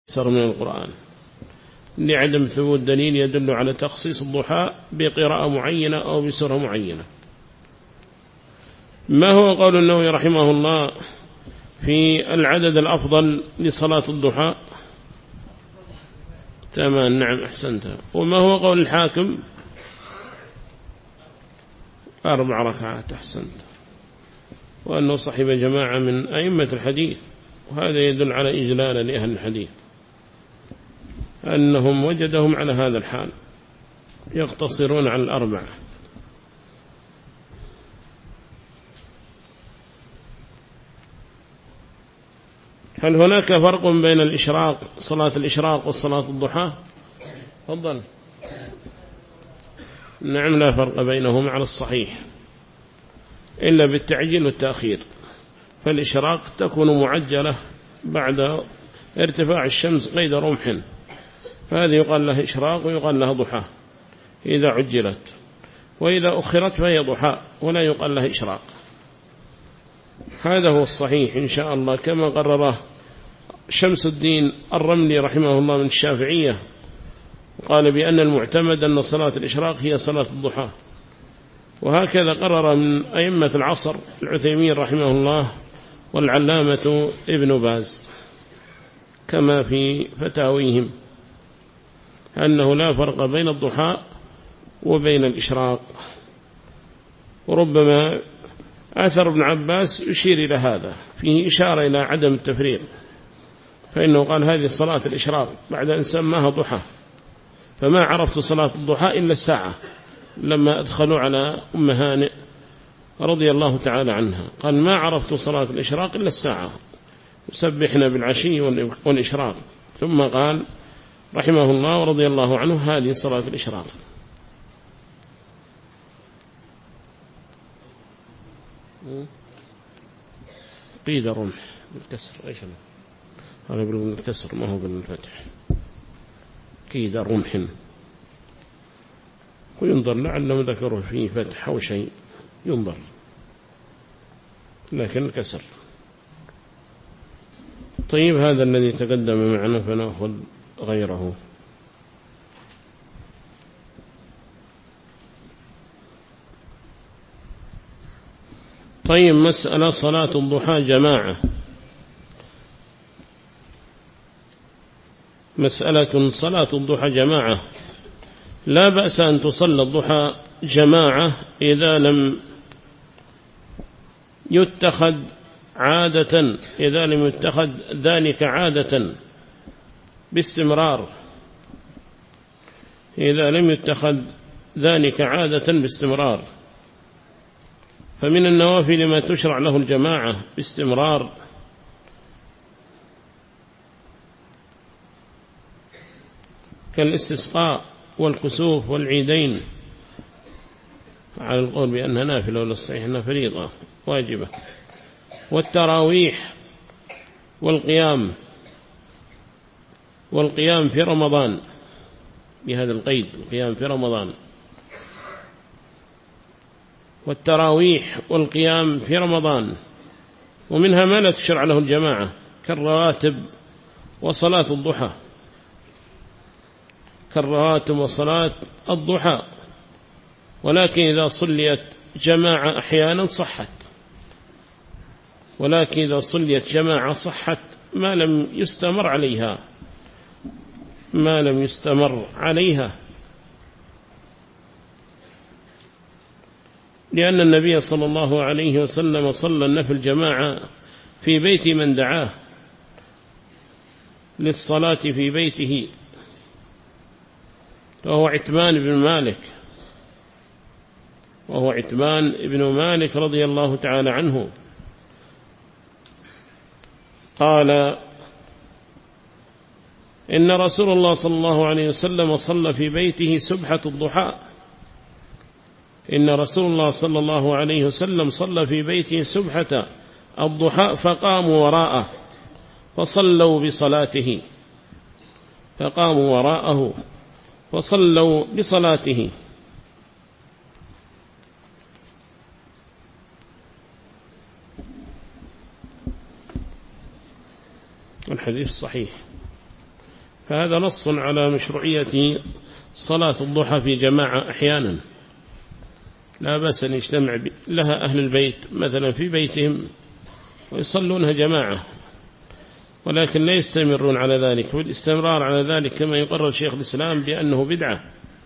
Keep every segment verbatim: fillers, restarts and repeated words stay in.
سر من القرآن لعدم ثبوت دليل يدل على تخصيص الضحى بقراءة معينة أو بسورة معينة. ما هو قول النووي رحمه الله في العدد الأفضل لصلاة الضحى؟ تمام، نعم أحسنت. وما هو قول الحاكم؟ أربع ركعات، أحسنت. وأنه صحب جماعة من أئمة الحديث، وهذا يدل على إجلال لأهل الحديث أنهم وجدهم على هذا الحال يقتصرون على الأربع. هل هناك فرق بين الإشراق صلاة الإشراق وصلاة الضحى؟ تفضل. نعم، لا فرق بينهما على الصحيح إلا بالتعجيل والتأخير. فالإشراق تكون معجلة بعد ارتفاع الشمس قيد رمح، فهذه يقال له إشراق ويقال له ضحى إذا عجلت، وإذا أخرت فهي ضحى ولا يقال له إشراق. هذا هو الصحيح إن شاء الله، كما قرره شمس الدين الرملي رحمه الله من الشافعية، وقال بأن المعتمد أن صلاة الإشراق هي صلاة الضحى. وهكذا قرر من أئمة العصر العثيمين رحمه الله والعلامة ابن باز كما في فتاويهم أنه لا فرق بين الضحى وبين الإشراق. وربما أثر ابن عباس يشير إلى هذا، فيه إشارة إلى عدم التفريق، فإنه قال هذه صلاة الإشراق بعد أن سماها ضحى، فما عرفت صلاة الضحى إلا الساعة لما أدخلوا على أم هانئ رضي الله تعالى عنها، قال ما عرفت صلاة الإشراق إلا الساعة، يسبحنا بالعشي والإشراق. ثم قال رحمه الله ورضي الله عنه هذه صلاة الإشراق. قيد رمح بالكسر، ايش انا هذا بالكسر ما هو بالفتح. قيد رمح، وينظر لعلهم ذكروا فيه فتح أو شيء ينظر، لكن الكسر. طيب، هذا الذي تقدم معنا فنأخذ غيره. طيب، مسألة صلاة الضحى جماعة. مسألة صلاة الضحى جماعة، لا بأس أن تصلى الضحى جماعة إذا لم يتخذ عادة إذا لم يتخذ ذلك عادة باستمرار إذا لم يتخذ ذلك عادة باستمرار. فمن النوافل ما تشرع له الجماعة باستمرار، كالاستسقاء والكسوف والعيدين، على القول بأنها نافلة وللصحيح أنها فريضة واجبة، والتراويح والقيام والقيام في رمضان بهذا القيد، القيام في رمضان والتراويح والقيام في رمضان. ومنها ما لا تشرع له الجماعة كالرواتب وصلاة الضحى كالرواتب وصلاة الضحى ولكن إذا صليت جماعة أحيانا صحت ولكن إذا صليت جماعة صحت ما لم يستمر عليها ما لم يستمر عليها لأن النبي صلى الله عليه وسلم صلى النفل جماعة في بيت من دعاه للصلاة في بيته، وهو عتمان بن مالك وهو عتمان بن مالك رضي الله تعالى عنه. قال إن رسول الله صلى الله عليه وسلم صلى في بيته سبحة الضحى إن رسول الله صلى الله عليه وسلم صلى في بيته سبحة الضحى فقاموا وراءه فصلوا بصلاته فقاموا وراءه فصلوا بصلاته. الحديث صحيح فهذا نص على مشروعية صلاة الضحى في جماعة أحيانا، لا بأس أن يجتمع لها أهل البيت مثلا في بيتهم ويصلونها جماعة، ولكن لا يستمرون على ذلك، والاستمرار على ذلك كما يقرر شيخ الإسلام بأنه بدعة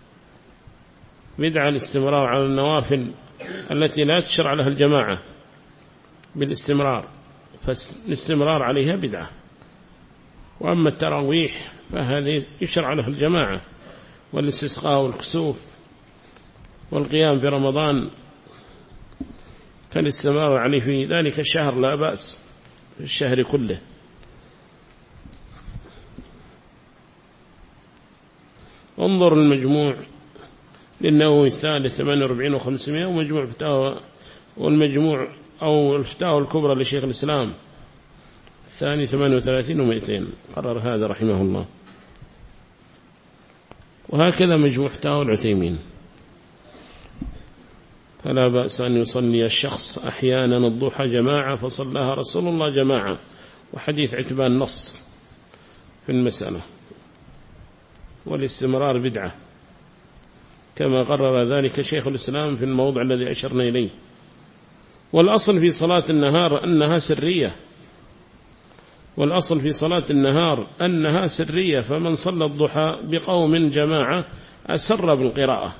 بدعة الاستمرار على النوافل التي لا تشرع لها الجماعة بالاستمرار، فالاستمرار عليها بدعة. وأما التراويح فهذه يشرع لها الجماعة، والاستسقاء والكسوف والقيام في رمضان فالاستمرار عليه في ذلك الشهر لا بأس في الشهر كله. انظر المجموع للنووي الثالث ثمانية وأربعين وخمسمائة، ومجموع فتاوى والمجموع أو الفتاوى الكبرى لشيخ الإسلام الثاني ثمانية وثلاثين ومئتين، قرر هذا رحمه الله. وهكذا مجموع فتاوى العثيمين. فلا بأس أن يصلي الشخص أحيانا الضحى جماعة فصلها رسول الله جماعة، وحديث عتبان نص في المسألة، والاستمرار بدعة كما قرر ذلك شيخ الإسلام في الموضع الذي أشرنا إليه. والأصل في صلاة النهار أنها سرية، والأصل في صلاة النهار أنها سرية، فمن صلى الضحى بقوم جماعة أسر بالقراءة.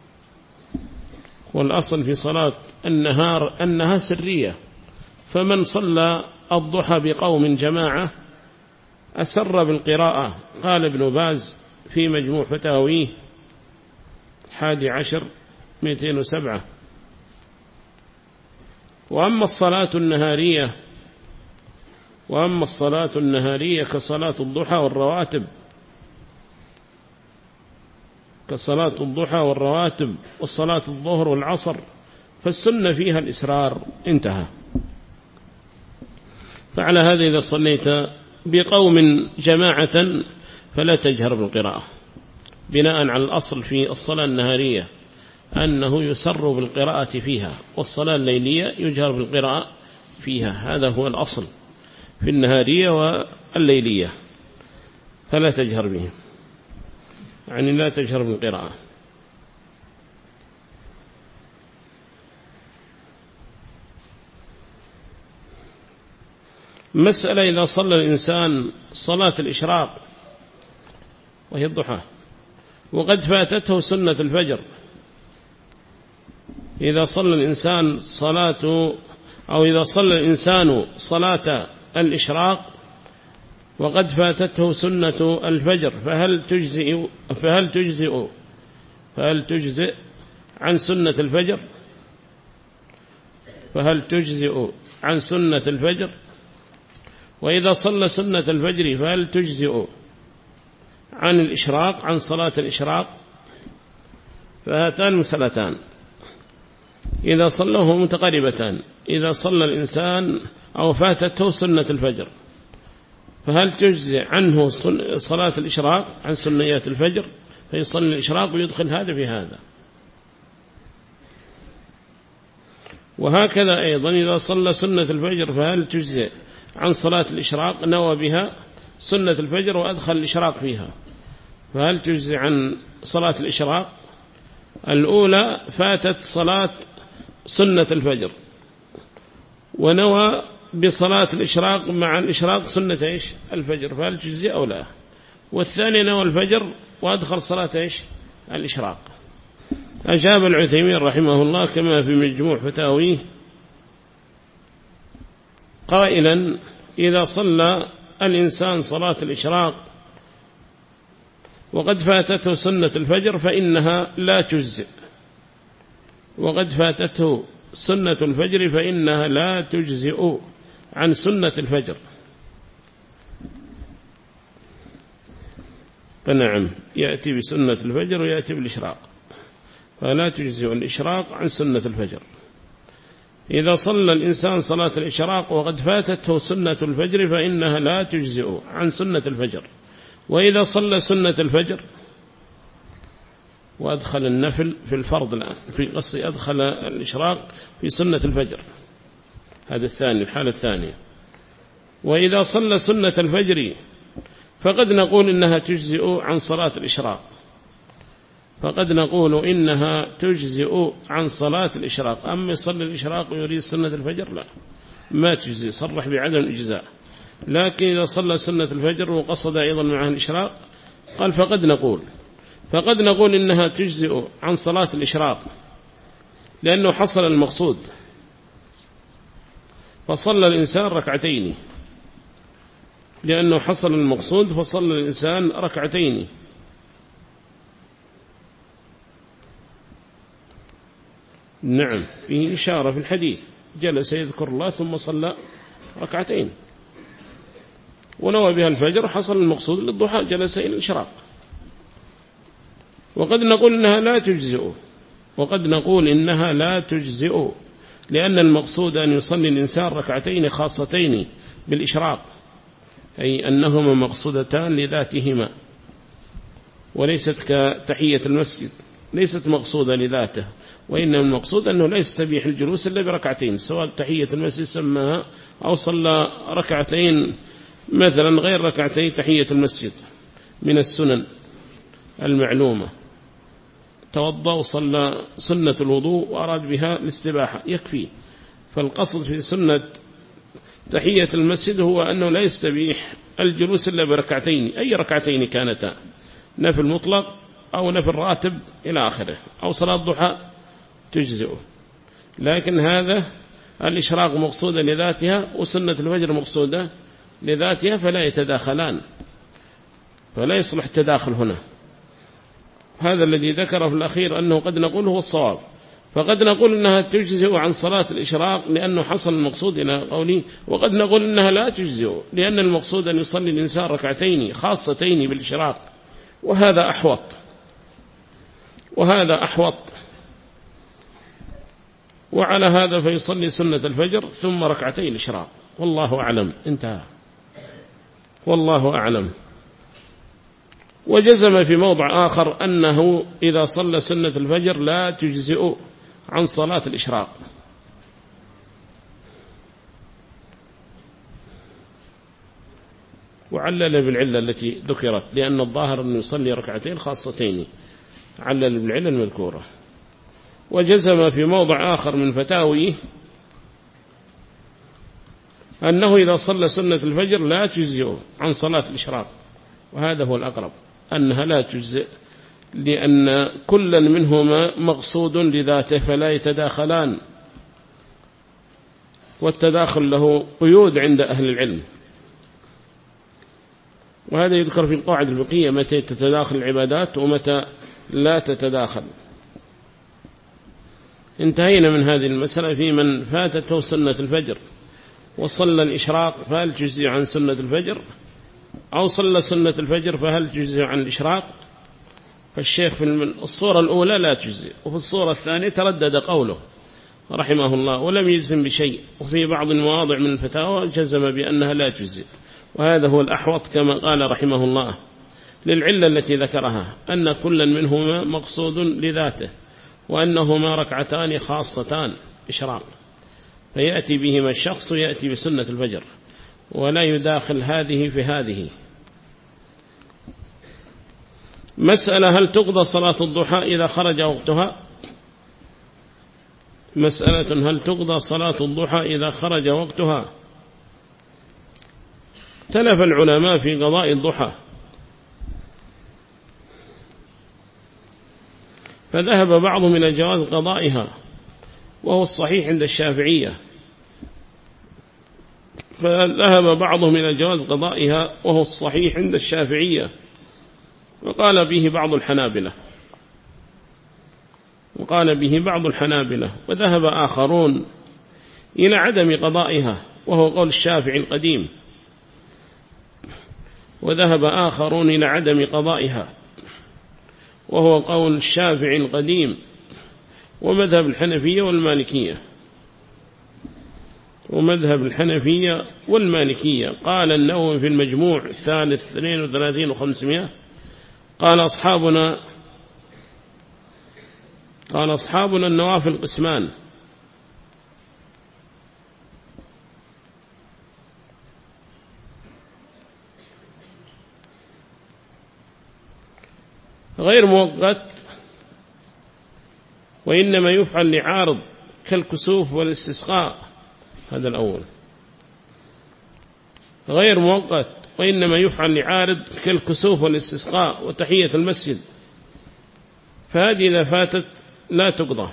والأصل في صلاة النهار أنها سرية، فمن صلى الضحى بقوم جماعة أسر بالقراءة. قال ابن باز في مجموع فتاويه حادي عشر مئتين وسبعة. وأما الصلاة النهارية وأما الصلاة النهارية كصلاة الضحى والرواتب كصلاة الضحى والرواتب والصلاة الظهر والعصر فالسنة فيها الإسرار، انتهى. فعلى هذا إذا صليت بقوم جماعة فلا تجهر بالقراءة، بناء على الأصل في الصلاة النهارية أنه يسر بالقراءة فيها، والصلاة الليلية يجهر بالقراءة فيها. هذا هو الأصل في النهارية والليلية، فلا تجهر بهم، يعني لا تجهر بالقراءة. مسألة إذا صلى الإنسان صلاة الإشراق وهي الضحى وقد فاتته سنة الفجر، إذا صلى الإنسان صلاة أو إذا صلى الإنسان صلاة الإشراق وقد فاتته سنة الفجر فهل تجزئ فهل تجزئ فهل تجزئ عن سنة الفجر فهل تجزئ عن سنة الفجر وإذا صلى سنة الفجر فهل تجزئ عن الإشراق عن صلاة الإشراق؟ فهاتان مسألتان إذا صلوه متقاربتان. إذا صلى الإنسان أو فاتته سنة الفجر فهل تجزي عنه صلاة الإشراق عن سنيات الفجر فيصلي الإشراق ويدخل هذا في هذا. وهكذا أيضا إذا صلى سنة الفجر فهل تجزي عن صلاة الإشراق نوى بها سنة الفجر وأدخل الإشراق فيها، فهل تجزي عن صلاة الإشراق؟ الأولى فاتت صلاة سنة الفجر ونوى بصلاة الإشراق مع الإشراق سنة إيش الفجر، فهل تجزي أو لا؟ والثاني نوى الفجر وأدخل صلاة إيش الإشراق. أجاب العثيمين رحمه الله كما في مجموع فتاويه قائلا إذا صلى الإنسان صلاة الإشراق وقد فاتته سنة الفجر فإنها لا تجزئ، وقد فاتته سنة الفجر فإنها لا تجزئ عن سنة الفجر. فنعم يأتي بسنة الفجر ويأتي بالإشراق، فلا تجزئ الإشراق عن سنة الفجر. إذا صلى الإنسان صلاة الإشراق وقد فاتته سنة الفجر فإنها لا تجزئ عن سنة الفجر. وإذا صلى سنة الفجر وأدخل النفل في الفرض الآن في قصة أدخل الإشراق في سنة الفجر، هذا الثاني الحالة الثانية. وإذا صلى سنة الفجر فقد نقول إنها تجزئ عن صلاة الإشراق فقد نقول إنها تجزئ عن صلاة الإشراق. أما يصلي الإشراق ويريد سنة الفجر لا ما تجزئ، صرح بعدم الإجزاء. لكن إذا صلى سنة الفجر وقصد أيضا معها الإشراق قال فقد نقول فقد نقول إنها تجزئ عن صلاة الإشراق لأنه حصل المقصود، فصلى الإنسان ركعتين لأنه حصل المقصود فصلى الإنسان ركعتين. نعم فيه إشارة في الحديث، جلس يذكر الله ثم صلى ركعتين ونوى بها الفجر حصل المقصود للضحى جلس إلى الإشراق. وقد نقول إنها لا تجزئ وقد نقول إنها لا تجزئ لأن المقصود أن يصلي الإنسان ركعتين خاصتين بالإشراق، أي أنهما مقصودتان لذاتهما وليست كتحية المسجد، ليست مقصودة لذاته، وإنما المقصود أنه لا يستبيح الجلوس إلا بركعتين، سواء تحية المسجد سماها أو صلى ركعتين مثلا غير ركعتين تحية المسجد من السنن المعلومة، توضأ وصلى سنة الوضوء وأراد بها الاستباحة يكفي. فالقصد في سنة تحية المسجد هو أنه لا يستبيح الجلوس إلا بركعتين، أي ركعتين كانتا، نفل مطلق أو نفل راتب إلى آخره أو صلاة ضحى تجزئه. لكن هذا الإشراق مقصودة لذاتها وسنة الفجر مقصودة لذاتها فلا يتداخلان، فلا يصلح التداخل هنا. هذا الذي ذكره في الأخير أنه قد نقول هو الصواب. فقد نقول إنها تجزئ عن صلاة الإشراق لأنه حصل المقصود إلى قولي، وقد نقول إنها لا تجزئ لأن المقصود أن يصلي الإنسان ركعتين خاصتين بالإشراق، وهذا أحوط وهذا أحوط. وعلى هذا فيصلي سنة الفجر ثم ركعتين الإشراق، والله أعلم. انتهى، والله أعلم. وجزم في موضع آخر أنه إذا صلى سنة الفجر لا تجزئ عن صلاة الإشراق، وعلل بالعلة التي ذكرت لأن الظاهر أنه يصلي ركعتين خاصتين، علل بالعلة المذكورة. وجزم في موضع آخر من فتاويه أنه إذا صلى سنة الفجر لا تجزئ عن صلاة الإشراق، وهذا هو الأقرب أنها لا تجزئ لأن كل منهما مقصود لذاته فلا يتداخلان، والتداخل له قيود عند أهل العلم. وهذا يذكر في القواعد الفقهية متى تتداخل العبادات ومتى لا تتداخل. انتهينا من هذه المسألة في من فاتته سنة الفجر وصلى الإشراق فهل تجزئ عن سنة الفجر، أو صلى سنة الفجر فهل تجزئ عن الإشراق. فالشيخ في الصورة الأولى لا تجزئ، وفي الصورة الثانية تردد قوله رحمه الله ولم يجزم بشيء، وفي بعض المواضع من الفتاوى جزم بأنها لا تجزئ، وهذا هو الأحوط كما قال رحمه الله للعلة التي ذكرها أن كل منهما مقصود لذاته وأنهما ركعتان خاصتان إشراق، فيأتي بهما الشخص يأتي بسنة الفجر ولا يداخل هذه في هذه. مسألة هل تقضى صلاة الضحى إذا خرج وقتها؟ مسألة هل تقضى صلاة الضحى إذا خرج وقتها؟ اختلف العلماء في قضاء الضحى، فذهب بعضهم إلى جواز قضائها وهو الصحيح عند الشافعية، فذهب بعضهم إلى جواز قضائها وهو الصحيح عند الشافعية، وقال به بعض الحنابلة وقال به بعض الحنابلة وذهب آخرون إلى عدم قضائها وهو قول الشافعي القديم، وذهب آخرون إلى عدم قضائها وهو قول الشافعي القديم ومذهب الحنفية والمالكية ومذهب الحنفية والمالكية. قال النووي في المجموع الثالث اثنين وثلاثين وخمسمائة قال أصحابنا قال أصحابنا النوافل قسمان، غير مؤقت وإنما يفعل لعارض كالكسوف والاستسقاء. هذا الأول. غير مؤقت وإنما يفعل لعارض كالكسوف والاستسقاء وتحية المسجد، فهذه إذا فاتت لا تقضى.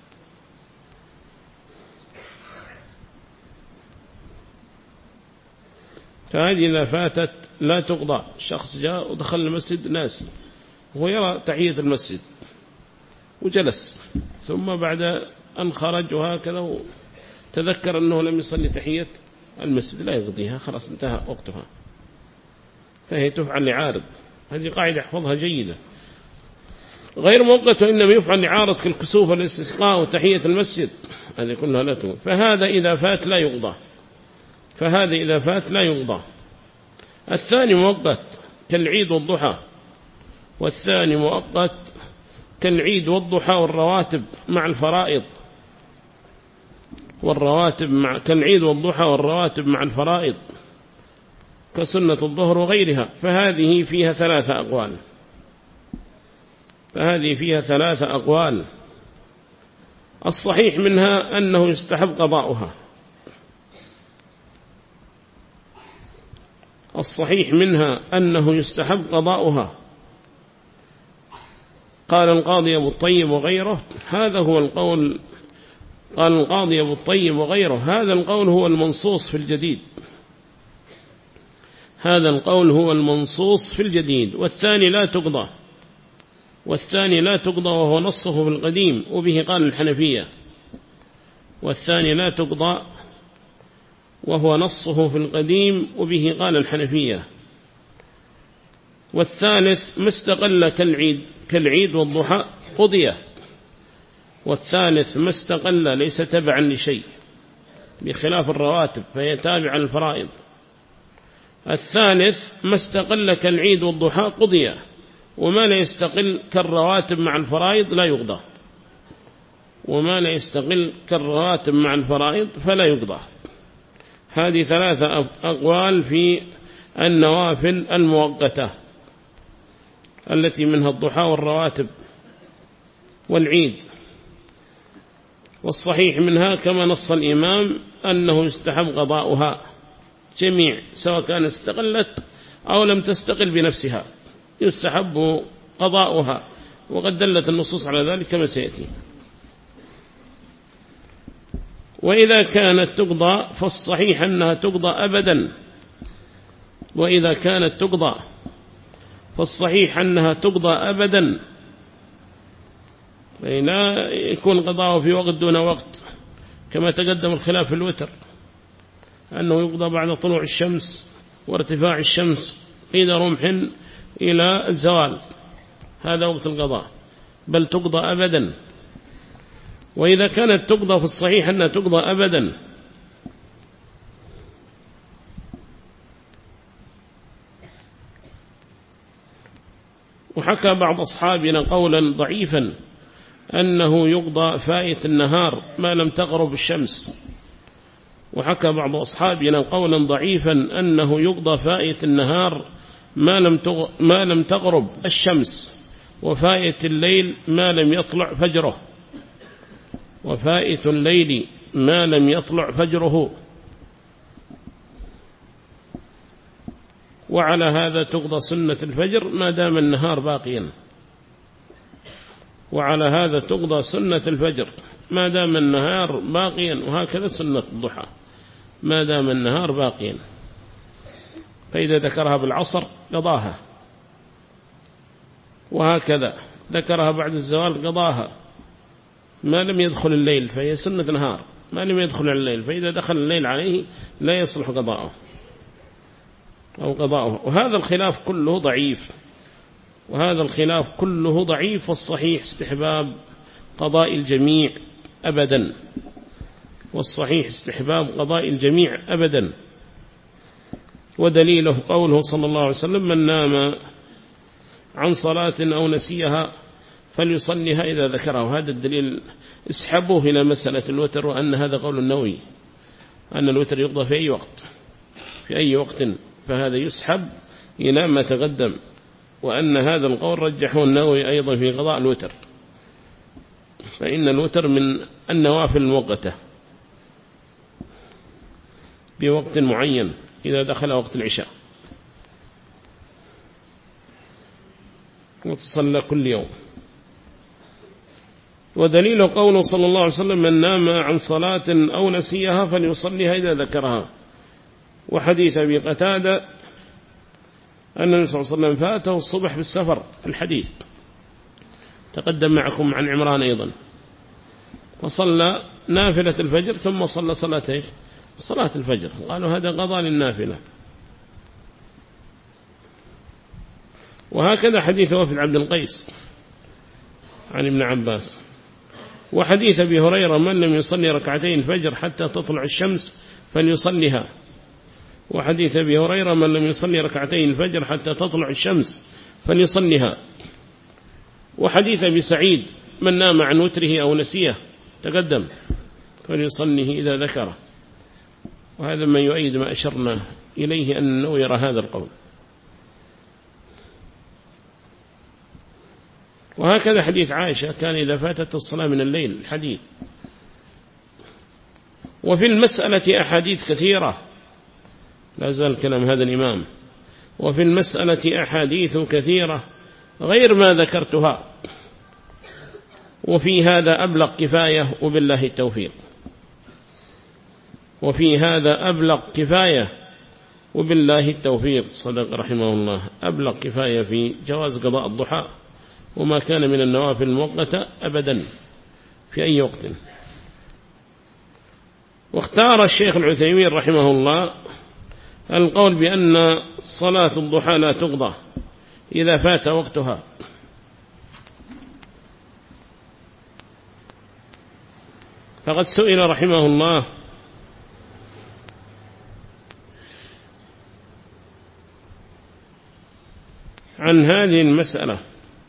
فهذه إذا فاتت لا تقضى. شخص جاء ودخل المسجد ناسي وهو يرى تحية المسجد وجلس، ثم بعد أن خرج وهكذا تذكر أنه لم يصلي تحية المسجد، لا يقضيها، خلاص انتهى وقتها، فهي تفعل لعارض. هذه قاعدة احفظها جيدة. غير مؤقت وإنما يفعل لعارض كالكسوف والاستسقاء وتحية المسجد، هذه كلها لا تقضى. فهذا إذا فات لا يقضى. فهذا إذا فات لا يقضى. الثاني مؤقت كالعيد والضحى، والثاني مؤقت كالعيد والضحى والرواتب مع الفرائض، والرواتب مع كالعيد والضحى والرواتب مع الفرائض كسنة الظهر وغيرها. فهذه فيها ثلاثة أقوال. فهذه فيها ثلاثة أقوال. الصحيح منها أنه يستحب قضاؤها. الصحيح منها أنه يستحب قضاؤها. قال القاضي أبو الطيب وغيره هذا هو القول. قال القاضي أبو الطيب وغيره هذا القول هو المنصوص في الجديد. هذا القول هو المنصوص في الجديد. والثاني لا تقضى. والثاني لا تقضى وهو نصه في القديم، وبه قال الحنفية. والثاني لا تقضى وهو نصه في القديم، وبه قال الحنفية. والثالث ما استقل كالعيد كالعيد والضحى قضية. والثالث ما استقل ليس تبعا لشيء، بخلاف الرواتب فهي تابعا الفرائض. الثالث ما استقل كالعيد والضحى قضية، وما لا يستقل كالرواتب مع الفرائض لا يقضى. وما لا يستقل كالرواتب مع الفرائض فلا يقضى. هذه ثلاثة أقوال في النوافل المؤقتة التي منها الضحى والرواتب والعيد. والصحيح منها كما نص الإمام أنه يستحب قضاؤها جميع، سواء كان استقلت أو لم تستقل بنفسها، يستحب قضاؤها، وقد دلت النصوص على ذلك كما سيأتي. وإذا كانت تقضى فالصحيح أنها تقضى أبدا. وإذا كانت تقضى فالصحيح أنها تقضى أبدا، لا يكون قضاءه في وقت دون وقت، كما تقدم الخلاف في الوتر أنه يقضى بعد طلوع الشمس وارتفاع الشمس قيد رمح إلى الزوال، هذا وقت القضاء، بل تقضى أبدا. وإذا كانت تقضى في الصحيح أنها تقضى أبدا. وحكى بعض أصحابنا قولا ضعيفا أنه يقضى فائت النهار ما لم تغرب الشمس. وحكى بعض أصحابنا قولا ضعيفا أنه يقضى فائت النهار ما لم ما لم تغرب الشمس، وفائت الليل ما لم يطلع فجره. وفائت الليل ما لم يطلع فجره. وعلى هذا تقضى سنة الفجر ما دام النهار باقيا. وعلى هذا تقضى سنة الفجر ما دام النهار باقيا، وهكذا سنة الضحى ما دام النهار باقيا. فإذا ذكرها بالعصر قضاها، وهكذا ذكرها بعد الزوال قضاها ما لم يدخل الليل، فهي سنة نهار ما لم يدخل الليل، فإذا دخل الليل عليه لا يصلح قضاءه أو قضاءه. وهذا الخلاف كله ضعيف. وهذا الخلاف كله ضعيف. والصحيح استحباب قضاء الجميع أبدا. والصحيح استحباب قضاء الجميع أبدا. ودليله قوله صلى الله عليه وسلم: من نام عن صلاة أو نسيها فليصليها إذا ذكره. هذا الدليل اسحبوه إلى مسألة الوتر، وأن هذا قول النووي أن الوتر يقضى في أي وقت في أي وقت، فهذا يسحب إلى ما تقدم وأن هذا القول رجحه النووي أيضا في قضاء الوتر، فإن الوتر من النوافل المؤقتة بوقت معين إذا دخل وقت العشاء، وتصلى كل يوم. ودليل قوله صلى الله عليه وسلم: من نام عن صلاة أو نسيها فليصليها إذا ذكرها. وحديث أبي قتادة أن النبي صلى الله عليه وسلم فاته الصبح في السفر، الحديث تقدم معكم عن عمران أيضا، فصلى نافلة الفجر ثم صلى صلاة صلاة الفجر، قالوا هذا قضاء للنافلة. وهكذا حديث وفد عبد القيس عن ابن عباس. وحديث أبي هريرة: من لم يصلي ركعتين الفجر حتى تطلع الشمس فليصليها. وحديث أبي هريرة: من لم يصلي ركعتين الفجر حتى تطلع الشمس فليصليها. وحديث أبي سعيد: من نام عن وتره أو نسيه تقدم فليصليه إذا ذكره. وهذا ما يؤيد ما أشرنا إليه أنه يرى هذا القول. وهكذا حديث عائشة: كان إذا فاتت الصلاة من الليل، الحديث. وفي المسألة أحاديث كثيرة، لا زال كلام هذا الإمام: وفي المسألة أحاديث كثيرة غير ما ذكرتها، وفي هذا أبلغ كفاية وبالله التوفيق. وفي هذا أبلغ كفاية وبالله التوفيق. صدق رحمه الله، أبلغ كفاية في جواز قضاء الضحى وما كان من النوافل المؤقتة أبدا في أي وقت. واختار الشيخ العثيمين رحمه الله القول بأن صلاة الضحى لا تقضى إذا فات وقتها، فقد سئل رحمه الله عن هذه المسألة،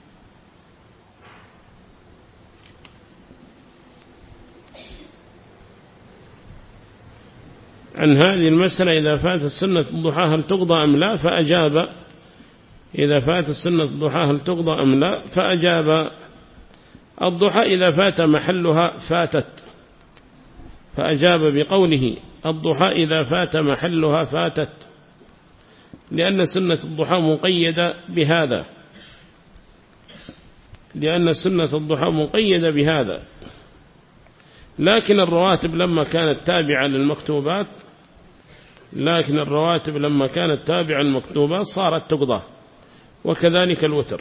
عن هذه المسألة إذا فات السنة الضحى هل تقضى أم لا، فأجاب: إذا فات السنة الضحى هل تقضى أم لا، فأجاب: الضحى إذا فات محلها فاتت. فأجاب بقوله: الضحى إذا فات محلها فاتت، لأن سنة الضحى مقيدة بهذا، لأن سنة الضحى مقيدة بهذا. لكن الرواتب لما كانت تابعة للمكتوبات لكن الرواتب لما كانت تابعة للمكتوبات صارت تقضى، وكذلك الوتر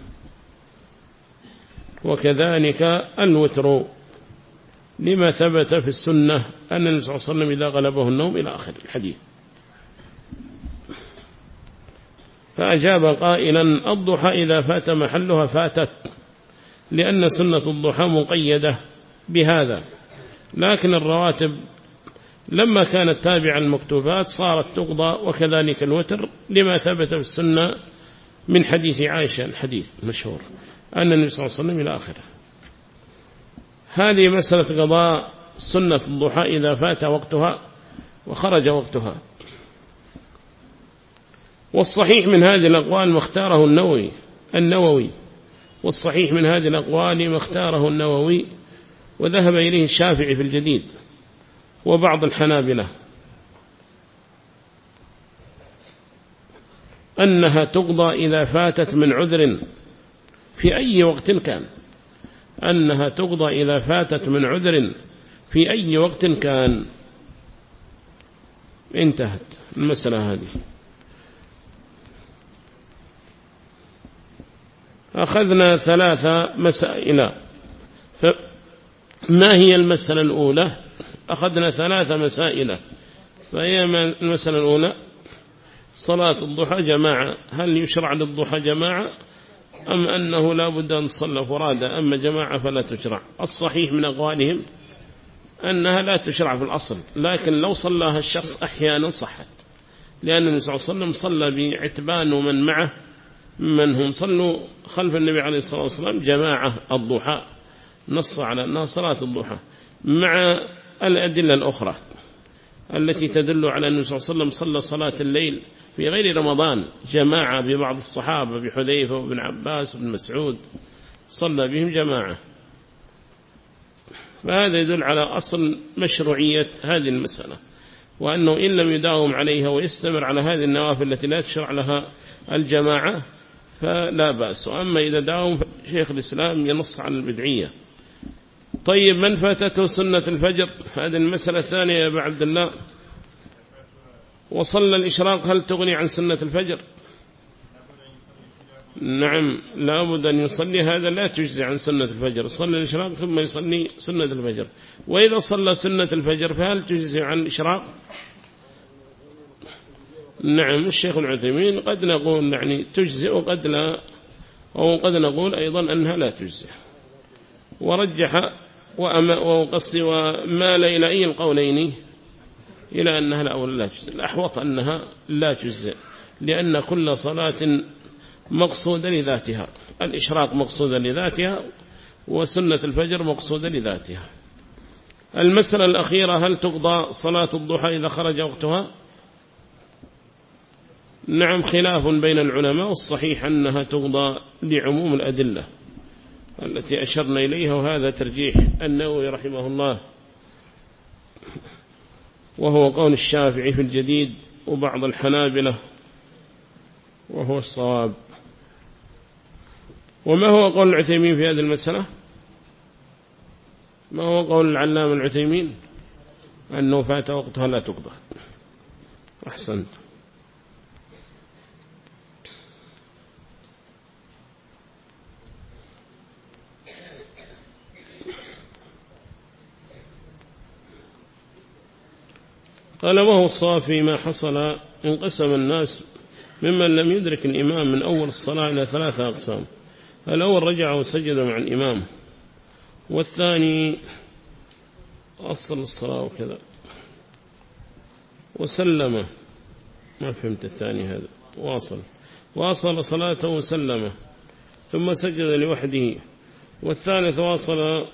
وكذلك الوتر لما ثبت في السنة أن النبي صلى الله عليه وسلم إذا غلبه النوم إلى آخر الحديث. فأجاب قائلا: الضحى إذا فات محلها فاتت، لأن سنة الضحى مقيدة بهذا، لكن الرواتب لما كانت تابعة المكتوبات صارت تقضى، وكذلك الوتر لما ثبت في السنة من حديث عائشة، الحديث مشهور أن النبي صلى الله عليه وسلم إلى آخره. هذه مسألة قضاء سنة الضحى إذا فات وقتها وخرج وقتها. والصحيح من هذه الأقوال ما اختاره النووي النووي والصحيح من هذه الأقوال ما اختاره النووي وذهب إليه الشافعي في الجديد وبعض الحنابلة، أنها تقضى إذا فاتت من عذر في أي وقت كان، أنها تقضى إذا فاتت من عذر في أي وقت كان. انتهت المسألة هذه. أخذنا ثلاثة مسائل. فما هي المسألة الأولى؟ أخذنا ثلاثة مسائل. فهي المسألة الأولى: صلاة الضحى جماعة، هل يشرع للضحى جماعة أم أنه لا بد أن تصلى فرادى، أما جماعة فلا تشرع؟ الصحيح من أقوالهم أنها لا تشرع في الأصل، لكن لو صلاها الشخص أحيانا صحت، لأن النبي صلى الله عليه وسلم صلى بعتبان ومن معه من هم صلوا خلف النبي عليه الصلاة والسلام جماعة الضحى، نص على أنها صلاة الضحى مع الأدلة الأخرى. التي تدل على أن النبي صلى الله عليه وسلم صلى صلاة الليل في غير رمضان جماعة ببعض الصحابة بحذيفة وابن عباس وابن مسعود، صلى بهم جماعة. فهذا يدل على أصل مشروعية هذه المسألة، وأنه إن لم يداوم عليها ويستمر على هذه النوافل التي لا تشرع لها الجماعة فلا بأس. وأما إذا داوم شيخ الإسلام ينص على البدعية. طيب من فاتته سنة الفجر، هذه المسألة الثانية يا أبا عبد الله، وصلى الإشراق هل تغني عن سنة الفجر؟ نعم لا بد أن يصلي، هذا لا تجزي عن سنة الفجر، صلى الإشراق ثم يصلي سنة الفجر. وإذا صلى سنة الفجر فهل تجزي عن الإشراق؟ نعم الشيخ العثيمين قد نقول يعني تجزي وقد لا، أو قد نقول أيضا أنها لا تجزي، ورجح وقصي ومال إلى أي القولين إلى أنها لا أولا لا تجزي. الأحوط أنها لا تجزي، لأن كل صلاة مقصودة لذاتها، الإشراق مقصودة لذاتها وسنة الفجر مقصودة لذاتها. المسألة الأخيرة هل تقضى صلاة الضحى إذا خرج وقتها؟ نعم خلاف بين العلماء، والصحيح أنها تقضى لعموم الأدلة التي أشرنا إليها، وهذا ترجيح النووي رحمه الله، وهو قول الشافعي في الجديد وبعض الحنابلة، وهو الصواب. وما هو قول العثيمين في هذه المسألة؟ ما هو قول العلامة العثيمين؟ أنه فات وقتها لا تقضى. أحسنت. قال وهو الصواب فيما حصل انقسم الناس ممن لم يدرك الإمام من أول الصلاة إلى ثلاثة أقسام. الأول رجع وسجد مع الإمام، والثاني أصل الصلاة وكذا وسلم، ما فهمت الثاني هذا، واصل واصل صلاته وسلم ثم سجد لوحده، والثالث واصل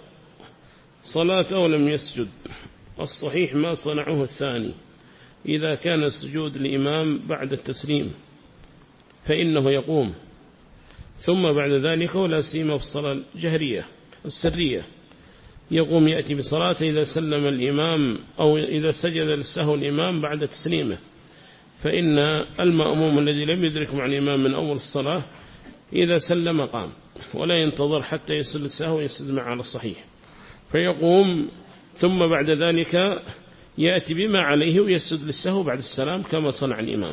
صلاته ولم يسجد. الصحيح ما صنعه الثاني، إذا كان السجود الإمام بعد التسليم فإنه يقوم، ثم بعد ذلك ولا سيما في الصلاة الجهرية السرية يقوم يأتي بصلاته إذا سلم الإمام أو إذا سجد للسهو الإمام بعد تسليمه، فإن المأموم الذي لم يدرك مع الإمام من أول الصلاة إذا سلم قام، ولا ينتظر حتى يسجد السهو يسجد معه على الصحيح، فيقوم ثم بعد ذلك يأتي بما عليه ويسجد للسهو بعد السلام كما صنع الإمام،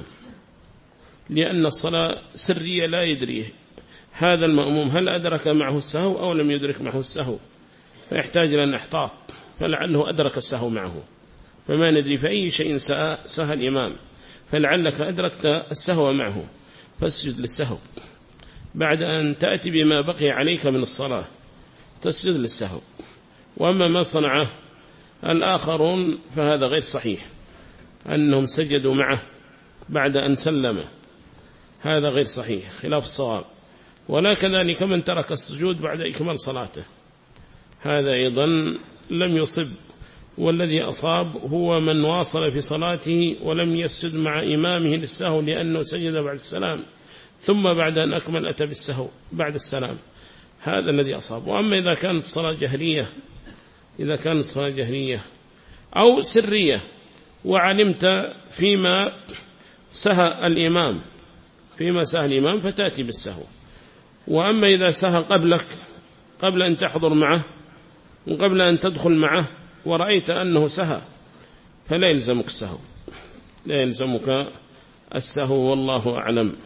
لأن الصلاة سرية لا يدريه هذا المأموم هل أدرك معه السهو أو لم يدرك معه السهو، فيحتاج إلى الاحتاط، فلعله أدرك السهو معه، فما ندري في أي شيء سهى الإمام، فلعلك أدركت السهو معه فاسجد للسهو بعد أن تأتي بما بقي عليك من الصلاة تسجد للسهو. وأما ما صنعه الآخرون فهذا غير صحيح، أنهم سجدوا معه بعد أن سلم، هذا غير صحيح خلاف الصواب. ولا كذلك من ترك السجود بعد إكمال صلاته، هذا أيضا لم يصب، والذي أصاب هو من واصل في صلاته ولم يسجد مع إمامه للسهو لأنه سجد بعد السلام، ثم بعد أن أكمل أتى بالسهو بعد السلام، هذا الذي أصاب. وأما إذا كانت الصلاة جهرية إذا كانت الصلاة جهرية أو سرية وعلمت فيما سهى الإمام فيما سهى الإمام فتأتي بالسهو. وأما إذا سهى قبلك قبل أن تحضر معه وقبل أن تدخل معه ورأيت أنه سهى فلا يلزمك السهو، لا يلزمك السهو والله أعلم،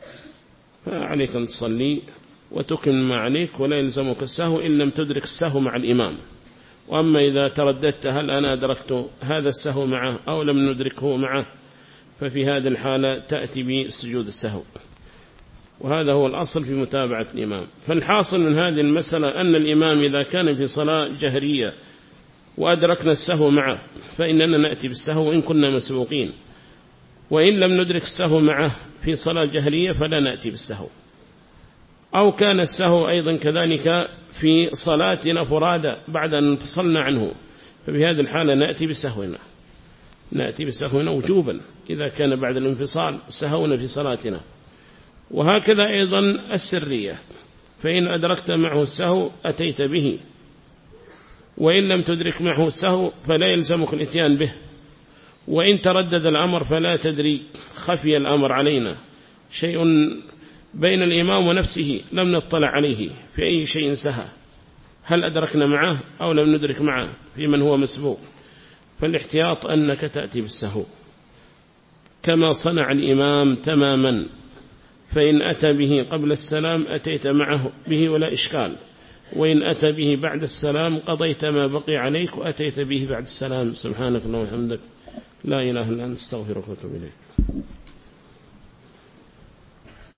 فعليك أن تصلي وتكمل ما عليك ولا يلزمك السهو إن لم تدرك السهو مع الإمام. وأما إذا ترددت هل أنا أدركت هذا السهو معه أو لم ندركه معه ففي هذه الحالة تأتي بسجود السهو، وهذا هو الأصل في متابعة الإمام. فالحاصل من هذه المسألة أن الإمام إذا كان في صلاة جهرية وأدركنا السهو معه فإننا نأتي بالسهو إن كنا مسبوقين، وإن لم ندرك السهو معه في صلاة جهرية فلا نأتي بالسهو. أو كان السهو أيضا كذلك في صلاتنا فرادى بعد أن انفصلنا عنه، ففي هذه الحالة نأتي بسهونا. نأتي بسهونا وجوبا إذا كان بعد الانفصال سهونا في صلاتنا. وهكذا أيضا السرية، فإن أدركت معه السهو أتيت به، وإن لم تدرك معه السهو فلا يلزمك الاتيان به. وإن تردد الأمر فلا تدري، خفي الأمر علينا، شيء بين الإمام ونفسه لم نطلع عليه في أي شيء سهى، هل أدركنا معه أو لم ندرك معه في من هو مسبوق. فالاحتياط أنك تأتي بالسهو كما صنع الإمام تماما، فإن أتى به قبل السلام أتيت معه به ولا إشكال، وإن أتى به بعد السلام قضيت ما بقي عليك وأتيت به بعد السلام. سبحانك اللهم وبحمدك، لا إله إلا أنت، استغفرك واتوب إليك.